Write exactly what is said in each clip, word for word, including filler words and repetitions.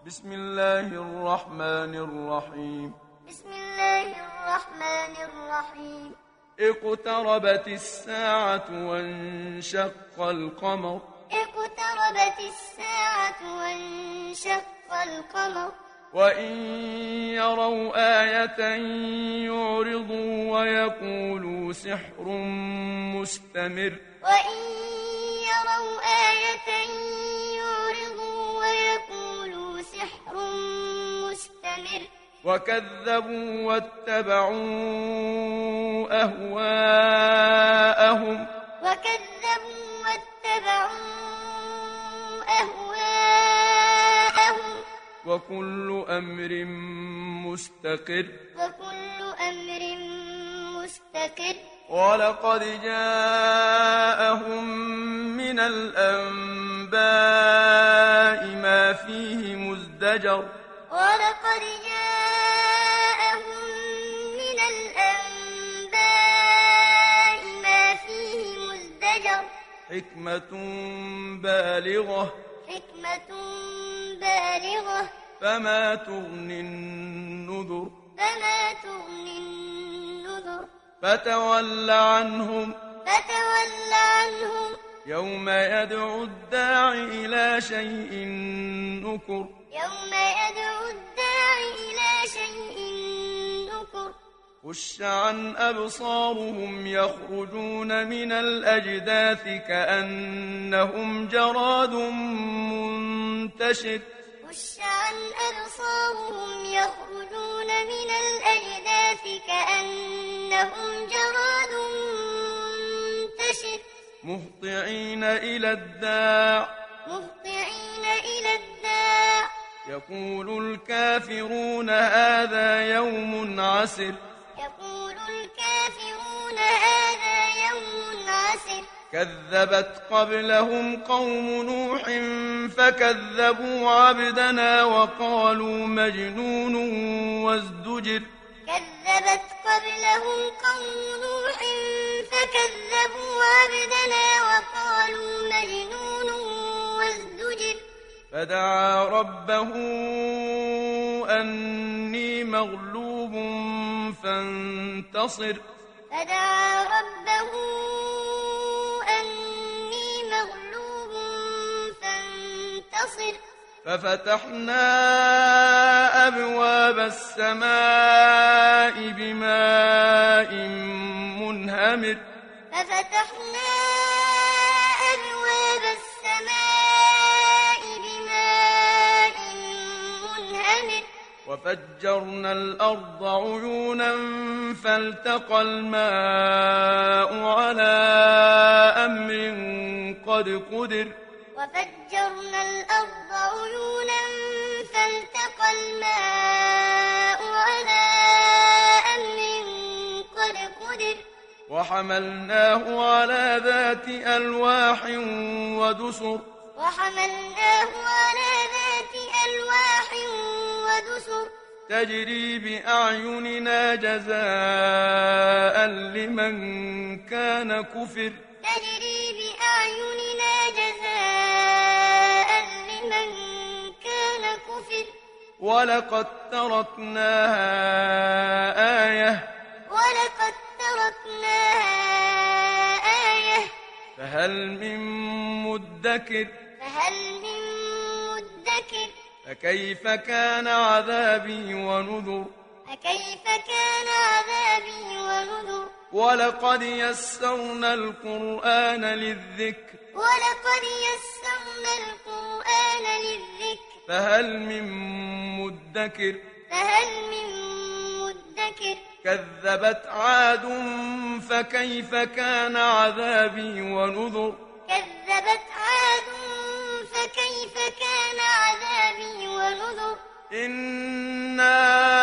بسم الله الرحمن الرحيم بسم الله الرحمن الرحيم اقتربت الساعة وانشق القمر اقتربت الساعة وانشق القمر وإن يروا آية يعرضوا ويقولوا سحر مستمر وإن يروا آية يعرضوا ويقولوا سحر مستمر وكذبوا واتبعوا أهواءهم وكذبوا واتبعوا أهواءهم وكل أمر مستقر وكل أمر مستقر ولقد جاءهم من الأنباء ما فيه مزدجر ولقد جاءهم من الأنباء ما فيه مزدجر حكمة بالغة حكمة بالغة فما تغني النذر فما تغني النذر فتول عنهم فتول عنهم يوم يدعو الداع إلى شيء نكر يوم يدعو الداع إلى شيء نكر خش عن أبصارهم يخرجون من الأجداث كأنهم جراد منتشر خش عن أبصارهم يخرجون من الأجداث كأنهم جراد منتشر مهطعين إلى الداع مهطعين إلى الداع يقول الكافرون هذا يوم عسر يقول الكافرون هذا يوم عسر كذبت قبلهم قوم نوح فكذبوا عبدنا وقالوا مجنون وازدجر كذبت قبلهم قوم نوح فكذبوا عبدنا وقالوا مجنون وازدجر فدعا ربه أني مغلوب فانتصر فدعا ربه أني مغلوب فانتصر ففتحنا أبواب السماء بماء منهمر ففتحنا أبواب السماء بماء منهمر وفجرنا الأرض عيونا فالتقى الماء على أمر قد قدر وفجرنا الأرض عيونا فالتقى الماء على أمر قد قدر وحملناه على ذات ألواح ودسر وحملناه على ذات ألواح ودسر تجري بأعيننا جزاء لمن كان كفر تجري بأعيننا جزاء لمن كان كفر ولقد تركناها آية ولقد تركناها آية فهل من مدكر فهل من مدكر فكيف كان عذابي ونذر فكيف كان عذابي ونذر ولقد يسرنا القرآن للذكر ولقد يسرنا القرآن للذكر فهل من مدكر فهل من مدكر كذبت عاد فكيف كان عذابي ونذر كذبت عاد فكيف كان عذابي ونذر إنا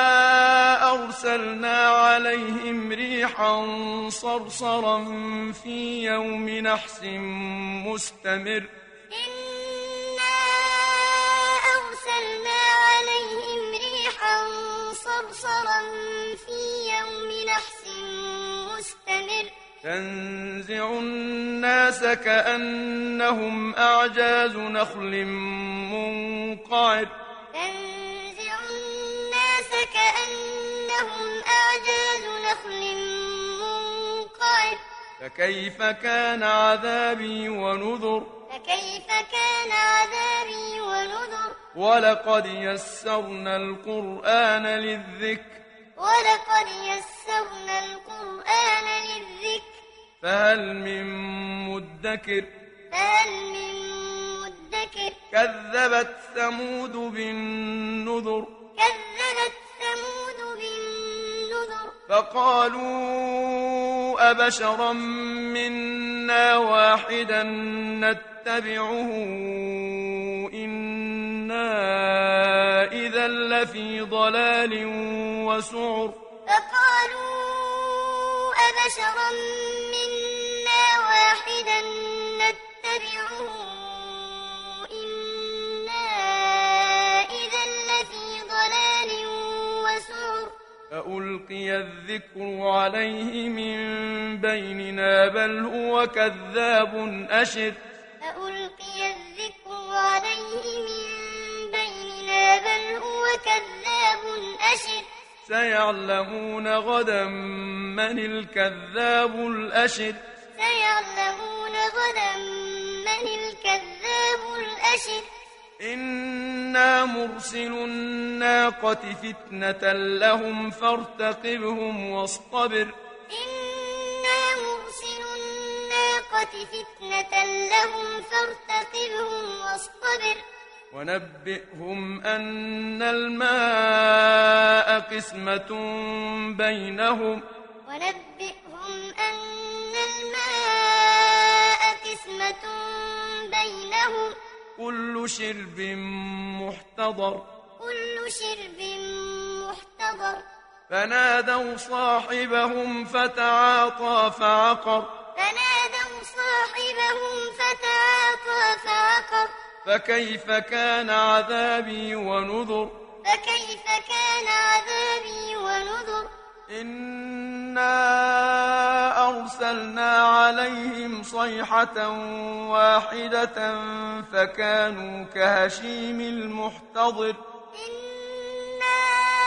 أرسلنا عليهم ريحا صرصرا في يوم نحس مستمر إنا أرسلنا عليهم ريحا صرصرا في يوم نحس مستمر تنزع الناس كأنهم أعجاز نخل منقعر تنزع فكيف كان عذابي ونذر فكيف كان عذابي ونذر ولقد يسرنا القرآن للذكر ولقد يسرنا القرآن للذكر فهل من مدكر فهل من مدكر كذبت ثمود بالنذر كذبت ثمود بالنذر فقالوا أبشرا منا واحدا نتبعه إنا إذا لفي ضلال وسعر فقالوا أبشرا منا واحدا نتبعه إنا إذا لفي ضلال وسعر فألقي الذكر عليه من بيننا بل هو كذاب أشر فألقي الذكر عليه من بيننا بل هو كذاب أشر سيعلمون غدا من الكذاب الأشر سيعلمون غدا من الكذاب الأشر إنا مرسل الناقة فتنة لهم فارتقبهم واصطبر إنا مرسل الناقة فتنة لهم فارتقبهم واصطبر ونبئهم أن الماء قسمة بينهم ونبئهم أن الماء قسمة بينهم كل شرب محتضر كل شرب محتضر فنادوا صاحبهم فتعاطى فعقر فنادوا صاحبهم فتعاطى فعقر فكيف كان عذابي ونذر فكيف كان عذابي ونذر إنا أرسلنا عليهم صيحة واحدة فكانوا كهشيم المحتضر إنا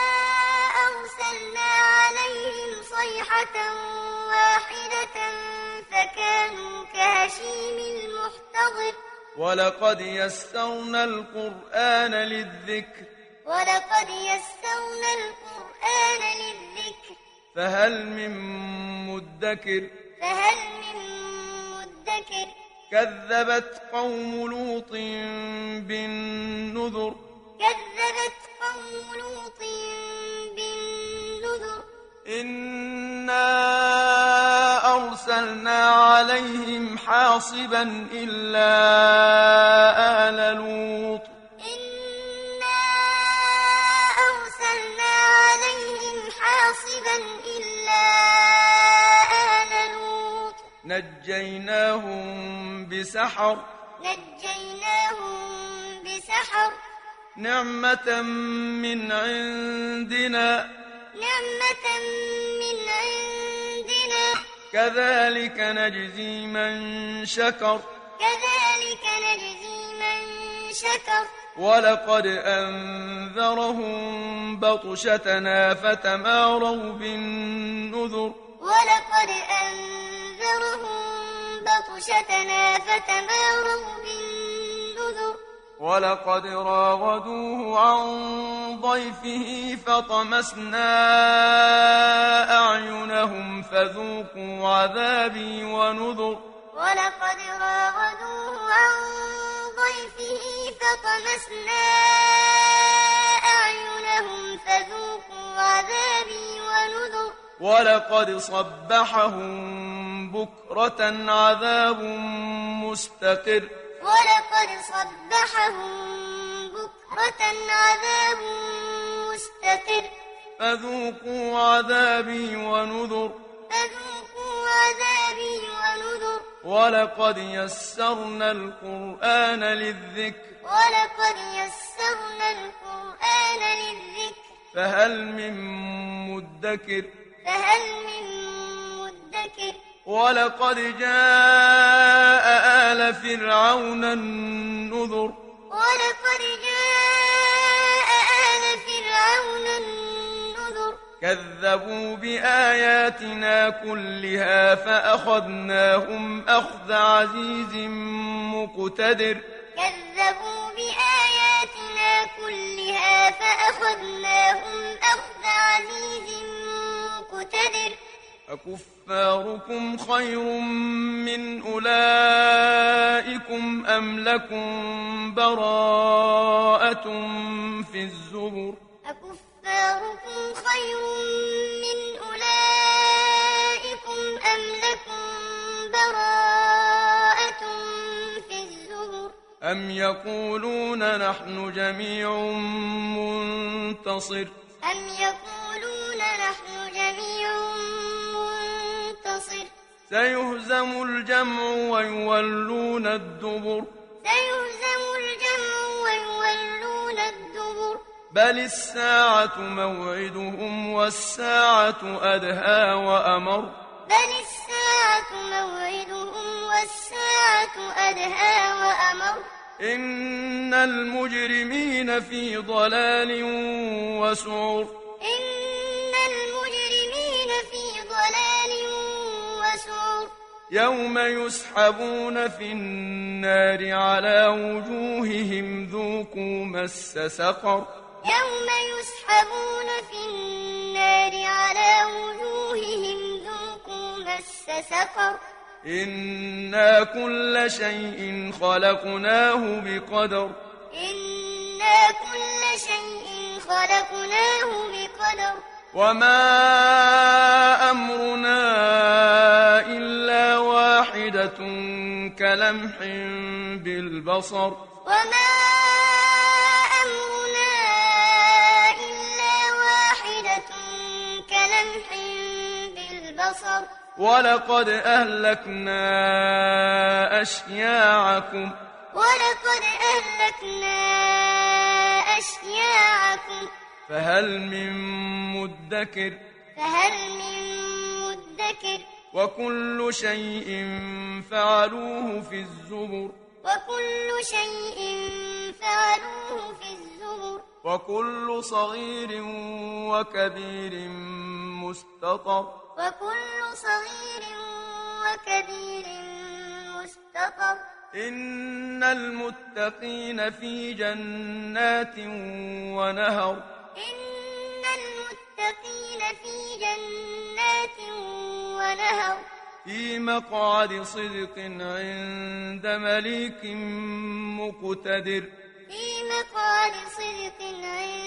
أرسلنا عليهم صيحة واحدة فكانوا كهشيم المحتضر ولقد يسرنا القرآن للذكر ولقد يسرنا القرآن للذكر فهل من مدكر فهل من مدكر كذبت قوم لوط بالنذر كذبت قوم لوط بالنذر إنا أرسلنا عليهم حاصبا إلا آل لوط إنا أرسلنا عليهم حاصبا إلا آل لوط نجيناهم بسحر نجيناهم بسحر نعمة من عندنا نعمة من عندنا كذلك نجزي من شكر كذلك نجزي من شكر ولقد أنذرهم بطشتنا فتماروا بالنذر ولقد أنذرهم بطشتنا فتماروا بالنذر ولقد راودوه عن ضيفه فطمسنا أعينهم فذوقوا عذابي ونذر ولقد راودوه عن ضيفه فطمسنا أعينهم فذوقوا عذابي ونذر ولقد صبحهم بكرة عذاب مستقر ولقد صبحهم بكرة عذاب مستقر فذوقوا عذابي ونذر فذوقوا عذابي ونذر ولقد يسرنا القرآن للذكر ولقد يسرنا القرآن للذكر فهل من مدكر فهل من مدكر ولقد جاء آل فرعون النذر ولقد جاء آل فرعون النذر كذبوا بآياتنا كلها فأخذناهم أخذ عزيز مقتدر كذبوا بآياتنا كلها فأخذناهم أخذ عزيز مقتدر أكفاركم خير من أولئكم أم لكم براءة في الزبر أكفاركم خير من أولئكم أم لكم براءة في الزبر أم يقولون نحن جميع منتصر أم يقولون نحن جميع منتصر سيهزم الجمع ويولون الدبر سيهزم الجمع ويولون الدبر بل الساعة موعدهم والساعة أدهى وأمر بل الساعة موعدهم والساعة أدهى وأمر إن المجرمين في ضلال وسعر إن المجرمين في ضلال وسعر يوم يسحبون في النار على وجوههم ذوقوا مس سقر يوم يسحبون في النار على وجوههم ذوقوا مس سقر إنا كل شيء خلقناه بقدر إنا كل شيء خلقناه بقدر وما أمرنا إلا واحدة كلمح بالبصر وما أمرنا إلا واحدة كلمح بالبصر ولقد أهلكنا أشياعكم ولقد أهلكنا أشياعكم فهل من مدكر فهل من مدكر وكل شيء فعلوه في الزبر وكل شيء فعلوه في الزبر وكل صغير وكبير مستطر وكل صغير وكبير مستطر إن المتقين في جنات ونهر إن المتقين في جنات ونهر في مقعد صدق عند مليك مقتدر في مقعد صدق عند